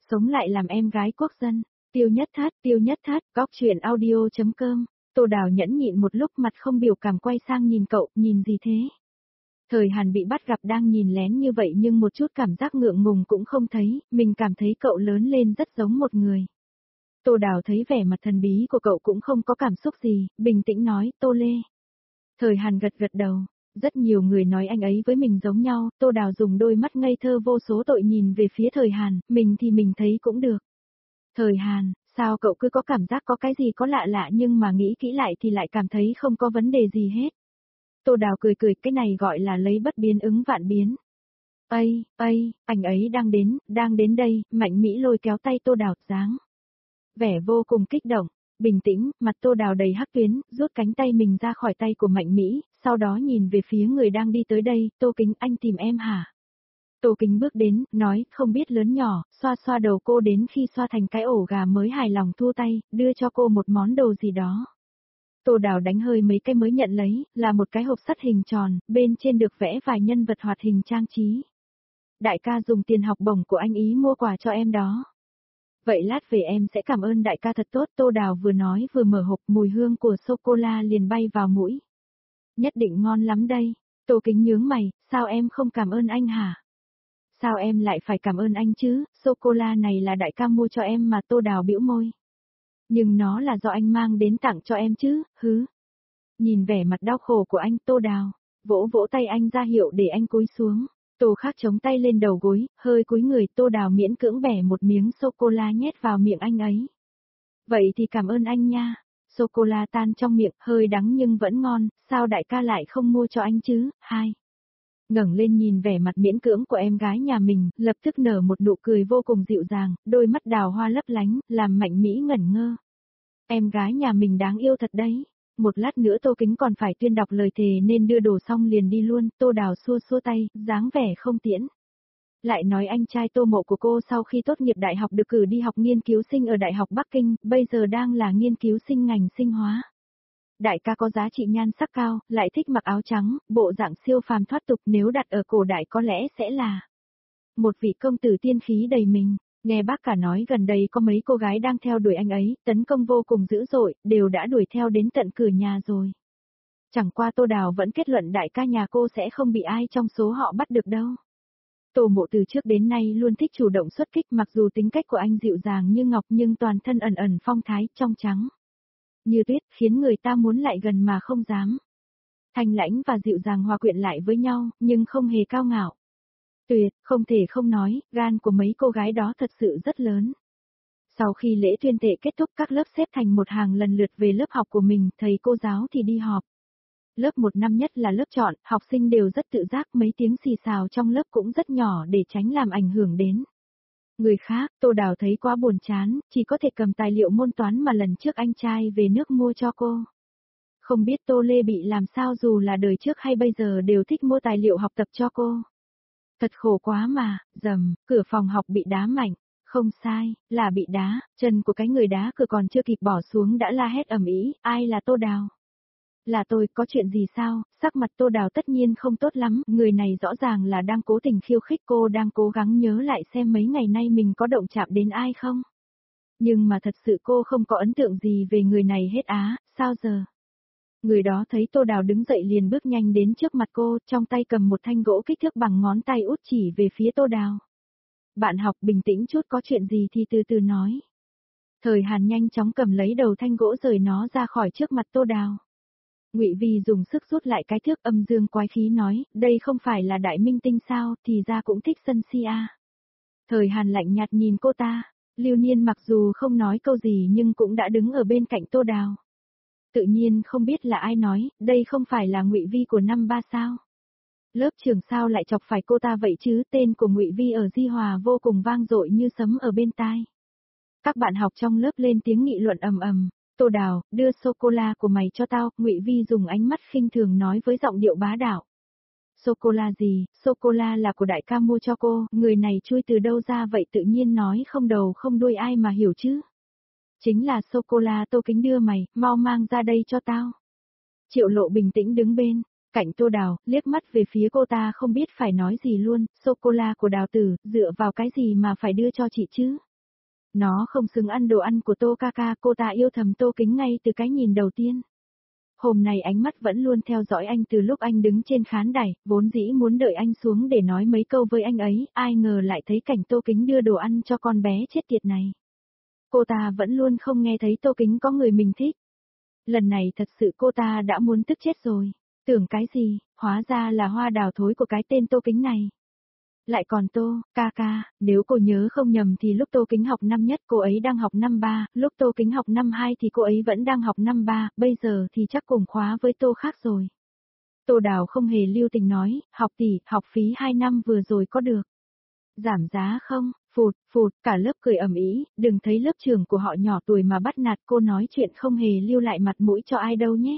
sống lại làm em gái quốc dân. Tiêu nhất thát, góc truyện audio.com. Tô Đào nhẫn nhịn một lúc mặt không biểu cảm quay sang nhìn cậu, nhìn gì thế? Thời Hàn bị bắt gặp đang nhìn lén như vậy nhưng một chút cảm giác ngượng ngùng cũng không thấy, mình cảm thấy cậu lớn lên rất giống một người. Tô Đào thấy vẻ mặt thần bí của cậu cũng không có cảm xúc gì, bình tĩnh nói, Tô Lê. Thời Hàn gật gật đầu, rất nhiều người nói anh ấy với mình giống nhau, Tô Đào dùng đôi mắt ngây thơ vô số tội nhìn về phía Thời Hàn, mình thì mình thấy cũng được. Thời Hàn, sao cậu cứ có cảm giác có cái gì có lạ lạ nhưng mà nghĩ kỹ lại thì lại cảm thấy không có vấn đề gì hết. Tô Đào cười cười, cái này gọi là lấy bất biến ứng vạn biến. Anh ấy đang đến đây, Mạnh Mỹ lôi kéo tay Tô Đào, dáng vẻ vô cùng kích động, bình tĩnh, mặt Tô Đào đầy hắc tuyến, rút cánh tay mình ra khỏi tay của Mạnh Mỹ, sau đó nhìn về phía người đang đi tới đây, Tô Kính, anh tìm em hả? Tô Kính bước đến, nói, không biết lớn nhỏ, xoa xoa đầu cô đến khi xoa thành cái ổ gà mới hài lòng thu tay, đưa cho cô một món đồ gì đó. Tô Đào đánh hơi mấy cái mới nhận lấy, là một cái hộp sắt hình tròn, bên trên được vẽ vài nhân vật hoạt hình trang trí. Đại ca dùng tiền học bổng của anh ý mua quà cho em đó. Vậy lát về em sẽ cảm ơn đại ca thật tốt. Tô Đào vừa nói vừa mở hộp, mùi hương của sô-cô-la liền bay vào mũi. Nhất định ngon lắm đây. Tô Kính nhướng mày, sao em không cảm ơn anh hả? Sao em lại phải cảm ơn anh chứ, sô-cô-la này là đại ca mua cho em mà. Tô Đào bĩu môi. Nhưng nó là do anh mang đến tặng cho em chứ, hứ. Nhìn vẻ mặt đau khổ của anh, Tô Đào vỗ vỗ tay anh ra hiệu để anh cúi xuống. Tô Khắc chống tay lên đầu gối, hơi cúi người, Tô Đào miễn cưỡng bẻ một miếng sô-cô-la nhét vào miệng anh ấy. Vậy thì cảm ơn anh nha. Sô-cô-la tan trong miệng, hơi đắng nhưng vẫn ngon, sao đại ca lại không mua cho anh chứ? Hai. Ngẩng lên nhìn vẻ mặt miễn cưỡng của em gái nhà mình, lập tức nở một nụ cười vô cùng dịu dàng, đôi mắt đào hoa lấp lánh, làm Mạnh Mỹ ngẩn ngơ. Em gái nhà mình đáng yêu thật đấy. Một lát nữa Tô Kính còn phải tuyên đọc lời thề nên đưa đồ xong liền đi luôn. Tô Đào xua xua tay, dáng vẻ không tiễn. Lại nói anh trai Tô Mộ của cô sau khi tốt nghiệp đại học được cử đi học nghiên cứu sinh ở Đại học Bắc Kinh, bây giờ đang là nghiên cứu sinh ngành sinh hóa. Đại ca có giá trị nhan sắc cao, lại thích mặc áo trắng, bộ dạng siêu phàm thoát tục, nếu đặt ở cổ đại có lẽ sẽ là một vị công tử tiên khí đầy mình. Nghe bác cả nói gần đây có mấy cô gái đang theo đuổi anh ấy, tấn công vô cùng dữ dội, đều đã đuổi theo đến tận cửa nhà rồi. Chẳng qua Tô Đào vẫn kết luận đại ca nhà cô sẽ không bị ai trong số họ bắt được đâu. Tô Mộ từ trước đến nay luôn thích chủ động xuất kích, mặc dù tính cách của anh dịu dàng như ngọc nhưng toàn thân ẩn ẩn phong thái, trong trắng như tuyết, khiến người ta muốn lại gần mà không dám. Thanh lãnh và dịu dàng hòa quyện lại với nhau, nhưng không hề cao ngạo. Tuyệt, không thể không nói, gan của mấy cô gái đó thật sự rất lớn. Sau khi lễ tuyên thệ kết thúc, các lớp xếp thành một hàng lần lượt về lớp học của mình, thầy cô giáo thì đi họp. Lớp 1 năm nhất là lớp chọn, học sinh đều rất tự giác, mấy tiếng xì xào trong lớp cũng rất nhỏ để tránh làm ảnh hưởng đến người khác. Tô Đào thấy quá buồn chán, chỉ có thể cầm tài liệu môn toán mà lần trước anh trai về nước mua cho cô. Không biết Tô Lê bị làm sao, dù là đời trước hay bây giờ đều thích mua tài liệu học tập cho cô. Thật khổ quá mà. Cửa phòng học bị đá mạnh. Không sai, là bị đá, chân của cái người đá cửa còn chưa kịp bỏ xuống đã la hét ầm ĩ, ai là Tô Đào? Là tôi, có chuyện gì sao? Sắc mặt Tô Đào tất nhiên không tốt lắm, người này rõ ràng là đang cố tình khiêu khích cô, đang cố gắng nhớ lại xem mấy ngày nay mình có động chạm đến ai không. Nhưng mà thật sự cô không có ấn tượng gì về người này hết á, sao giờ? Người đó thấy Tô Đào đứng dậy liền bước nhanh đến trước mặt cô, trong tay cầm một thanh gỗ kích thước bằng ngón tay út chỉ về phía Tô Đào. Bạn học bình tĩnh chút, có chuyện gì thì từ từ nói. Thời Hàn nhanh chóng cầm lấy đầu thanh gỗ rời nó ra khỏi trước mặt Tô Đào. Ngụy Vi dùng sức rút lại cái thước, âm dương quái khí nói, đây không phải là đại minh tinh sao, thì ra cũng thích sân si à. Thời Hàn lạnh nhạt nhìn cô ta, Lưu Niên mặc dù không nói câu gì nhưng cũng đã đứng ở bên cạnh Tô Đào. Tự nhiên không biết là ai nói, đây không phải là Ngụy Vi của năm ba sao. Lớp trưởng sao lại chọc phải cô ta vậy chứ, tên của Ngụy Vi ở Di Hòa vô cùng vang dội như sấm ở bên tai. Các bạn học trong lớp lên tiếng nghị luận ầm ầm. Tô Đào, đưa sô-cô-la của mày cho tao, Ngụy Vi dùng ánh mắt khinh thường nói với giọng điệu bá đạo. Sô-cô-la gì, sô-cô-la là của đại ca mua cho cô, người này chui từ đâu ra vậy, tự nhiên nói không đầu không đuôi ai mà hiểu chứ. Chính là sô-cô-la Tô Kính đưa mày, mau mang ra đây cho tao. Triệu Lộ bình tĩnh đứng bên cạnh Tô Đào, liếc mắt về phía cô ta không biết phải nói gì luôn, sô-cô-la của Đào tử, dựa vào cái gì mà phải đưa cho chị chứ? Nó không xứng ăn đồ ăn của Tô ca ca, cô ta yêu thầm Tô Kính ngay từ cái nhìn đầu tiên. Hôm nay ánh mắt vẫn luôn theo dõi anh từ lúc anh đứng trên khán đài, vốn dĩ muốn đợi anh xuống để nói mấy câu với anh ấy, ai ngờ lại thấy cảnh Tô Kính đưa đồ ăn cho con bé chết tiệt này. Cô ta vẫn luôn không nghe thấy Tô Kính có người mình thích. Lần này thật sự cô ta đã muốn tức chết rồi. Tưởng cái gì, hóa ra là hoa đào thối của cái tên Tô Kính này. Lại còn Tô, ca ca, nếu cô nhớ không nhầm thì lúc Tô Kính học năm nhất cô ấy đang học năm 3, lúc Tô Kính học năm 2 thì cô ấy vẫn đang học năm 3, bây giờ thì chắc cùng khóa với Tô khác rồi. Tô Đào không hề lưu tình nói, học tỷ, học phí 2 năm vừa rồi có được. Giảm giá không? Phụt, phụt, cả lớp cười ầm ĩ, đừng thấy lớp trưởng của họ nhỏ tuổi mà bắt nạt cô nói chuyện không hề lưu lại mặt mũi cho ai đâu nhé.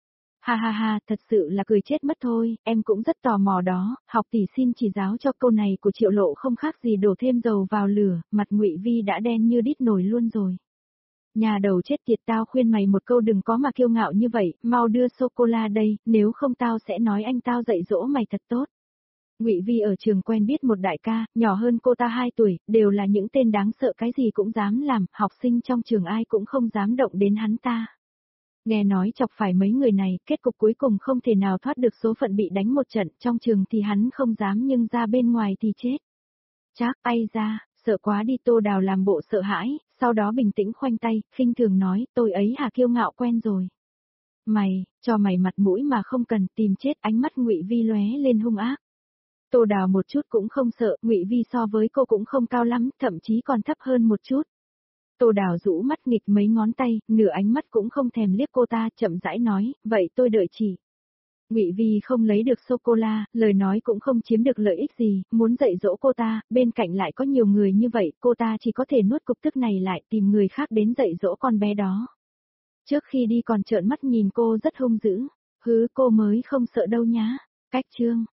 Ha ha ha, thật sự là cười chết mất thôi, em cũng rất tò mò đó, học tỷ xin chỉ giáo cho câu này của Triệu Lộ không khác gì đổ thêm dầu vào lửa, mặt Ngụy Vi đã đen như đít nồi luôn rồi. Nhà đầu chết tiệt, tao khuyên mày một câu đừng có mà kiêu ngạo như vậy, mau đưa sô-cô-la đây, nếu không tao sẽ nói anh tao dạy dỗ mày thật tốt. Ngụy Vi ở trường quen biết một đại ca, nhỏ hơn cô ta 2 tuổi, đều là những tên đáng sợ cái gì cũng dám làm, học sinh trong trường ai cũng không dám động đến hắn ta. Nghe nói chọc phải mấy người này, kết cục cuối cùng không thể nào thoát được số phận bị đánh một trận, trong trường thì hắn không dám nhưng ra bên ngoài thì chết. Chác, ai ra, sợ quá đi. Tô Đào làm bộ sợ hãi, sau đó bình tĩnh khoanh tay, khinh thường nói, tôi ấy hả, kiêu ngạo quen rồi. Mày, cho mày mặt mũi mà không cần, tìm chết. Ánh mắt Ngụy Vi lóe lên hung ác. Tô Đào một chút cũng không sợ, Ngụy Vi so với cô cũng không cao lắm, thậm chí còn thấp hơn một chút. Tô Đào rũ mắt nghịch mấy ngón tay, nửa ánh mắt cũng không thèm liếc cô ta, chậm rãi nói, vậy tôi đợi chị. Ngụy Vi không lấy được sô-cô-la, lời nói cũng không chiếm được lợi ích gì, muốn dạy dỗ cô ta, bên cạnh lại có nhiều người như vậy, cô ta chỉ có thể nuốt cục tức này lại, tìm người khác đến dạy dỗ con bé đó. Trước khi đi còn trợn mắt nhìn cô rất hung dữ, hứ, cô mới không sợ đâu nhá. Cách chương